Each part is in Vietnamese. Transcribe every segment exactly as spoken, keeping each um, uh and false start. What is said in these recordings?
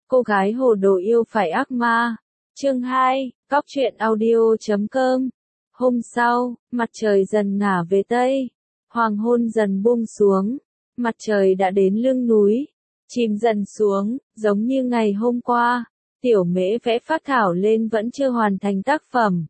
Cô gái hồ đồ yêu phải ác ma. Chương hai, Cóc truyện audio chấm com. Hôm sau, mặt trời dần ngả về Tây. Hoàng hôn dần buông xuống. Mặt trời đã đến lưng núi. Chìm dần xuống, giống như ngày hôm qua. Tiểu Mễ vẽ phác thảo lên vẫn chưa hoàn thành tác phẩm.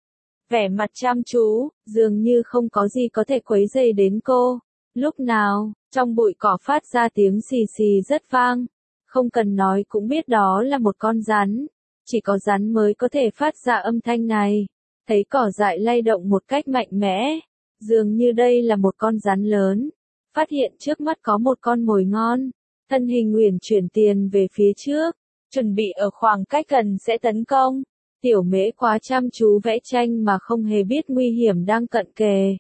Vẻ mặt chăm chú, dường như không có gì có thể quấy rầy đến cô. Lúc nào, trong bụi cỏ phát ra tiếng xì xì rất vang. Không cần nói cũng biết đó là một con rắn. Chỉ có rắn mới có thể phát ra âm thanh này. Thấy cỏ dại lay động một cách mạnh mẽ. Dường như đây là một con rắn lớn. Phát hiện trước mắt có một con mồi ngon. Thân hình uyển chuyển tiền về phía trước. Chuẩn bị ở khoảng cách gần sẽ tấn công. Tiểu Mễ quá chăm chú vẽ tranh mà không hề biết nguy hiểm đang cận kề.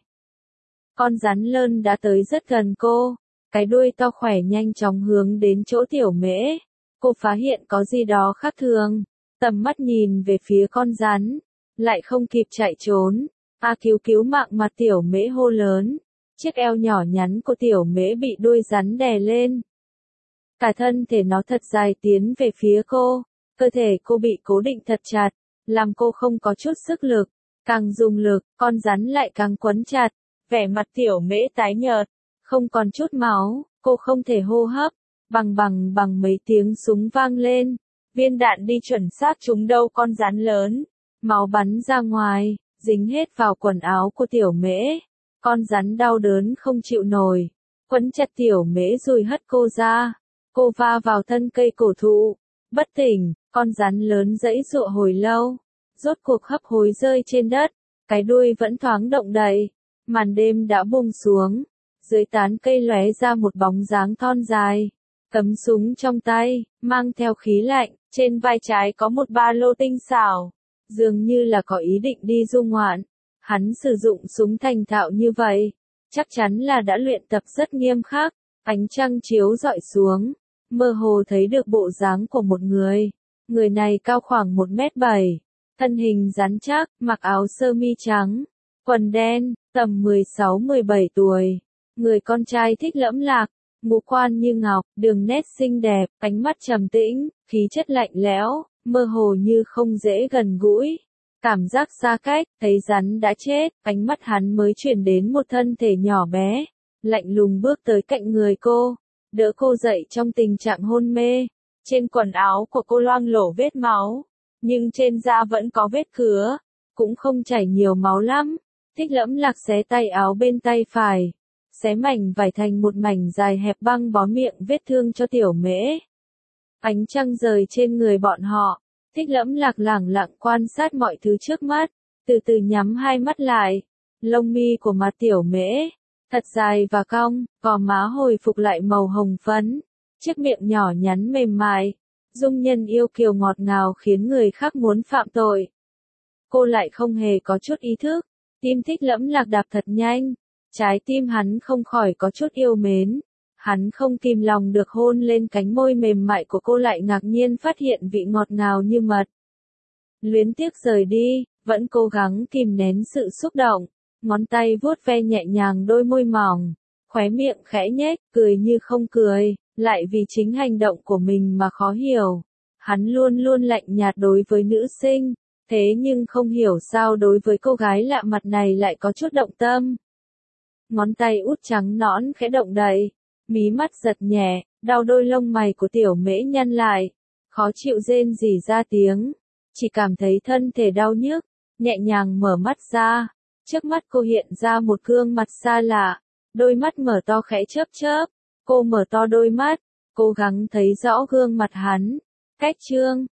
Con rắn lớn đã tới rất gần cô. Cái đuôi to khỏe nhanh chóng hướng đến chỗ Tiểu Mễ. Cô phát hiện có gì đó khác thường. Tầm mắt nhìn về phía con rắn. Lại không kịp chạy trốn. A cứu cứu mạng mặt Tiểu Mễ hô lớn. Chiếc eo nhỏ nhắn của Tiểu Mễ bị đuôi rắn đè lên. Cả thân thể nó thật dài tiến về phía cô. Cơ thể cô bị cố định thật chặt. Làm cô không có chút sức lực. Càng dùng lực, con rắn lại càng quấn chặt. Vẻ mặt Tiểu Mễ tái nhợt. Không còn chút máu, cô không thể hô hấp. Bằng bằng bằng mấy tiếng súng vang lên. Viên đạn đi chuẩn xác trúng đầu con rắn lớn. Máu bắn ra ngoài, dính hết vào quần áo của Tiểu Mễ. Con rắn đau đớn không chịu nổi. Quấn chặt Tiểu Mễ rồi hất cô ra. Cô va vào thân cây cổ thụ. Bất tỉnh, con rắn lớn giãy giụa hồi lâu. Rốt cuộc hấp hối rơi trên đất. Cái đuôi vẫn thoáng động đậy. Màn đêm đã buông xuống. Dưới tán cây lóe ra một bóng dáng thon dài. Cắm súng trong tay, mang theo khí lạnh. Trên vai trái có một ba lô tinh xảo. Dường như là có ý định đi du ngoạn. Hắn sử dụng súng thành thạo như vậy. Chắc chắn là đã luyện tập rất nghiêm khắc. Ánh trăng chiếu rọi xuống. Mơ hồ thấy được bộ dáng của một người. Người này cao khoảng một mét bảy. Thân hình rắn chắc, mặc áo sơ mi trắng. Quần đen, tầm mười sáu mười bảy tuổi. Người con trai thích lẫm lạc. Ngũ quan như ngọc, đường nét xinh đẹp, ánh mắt trầm tĩnh, khí chất lạnh lẽo, mơ hồ như không dễ gần gũi. Cảm giác xa cách, thấy rắn đã chết, ánh mắt hắn mới chuyển đến một thân thể nhỏ bé. Lạnh lùng bước tới cạnh người cô, đỡ cô dậy trong tình trạng hôn mê. Trên quần áo của cô loang lổ vết máu, nhưng trên da vẫn có vết cứa, cũng không chảy nhiều máu lắm. Thích lẫm lạc xé tay áo bên tay phải. Xé mảnh vải thành một mảnh dài hẹp băng bó miệng vết thương cho Tiểu Mễ. Ánh trăng rơi trên người bọn họ. Thích lẫm lạc lẳng lặng quan sát mọi thứ trước mắt. Từ từ nhắm hai mắt lại. Lông mi của mặt Tiểu Mễ. Thật dài và cong, gò má hồi phục lại màu hồng phấn. Chiếc miệng nhỏ nhắn mềm mại. Dung nhân yêu kiều ngọt ngào khiến người khác muốn phạm tội. Cô lại không hề có chút ý thức. Tim thích lẫm lạc đạp thật nhanh. Trái tim hắn không khỏi có chút yêu mến. Hắn không kìm lòng được hôn lên cánh môi mềm mại của cô, lại ngạc nhiên phát hiện vị ngọt ngào như mật. Luyến tiếc rời đi, vẫn cố gắng kìm nén sự xúc động. Ngón tay vuốt ve nhẹ nhàng đôi môi mỏng. Khóe miệng khẽ nhếch, cười như không cười. Lại vì chính hành động của mình mà khó hiểu. Hắn luôn luôn lạnh nhạt đối với nữ sinh. Thế nhưng không hiểu sao đối với cô gái lạ mặt này lại có chút động tâm. Ngón tay út trắng nõn khẽ động đậy. Mí mắt giật nhẹ, đau đôi lông mày của Tiểu Mễ nhăn lại. Khó chịu rên rỉ ra tiếng. Chỉ cảm thấy thân thể đau nhức. Nhẹ nhàng mở mắt ra. Trước mắt cô hiện ra một gương mặt xa lạ. Đôi mắt mở to khẽ chớp chớp. Cô mở to đôi mắt. Cố gắng thấy rõ gương mặt hắn. Cách chương.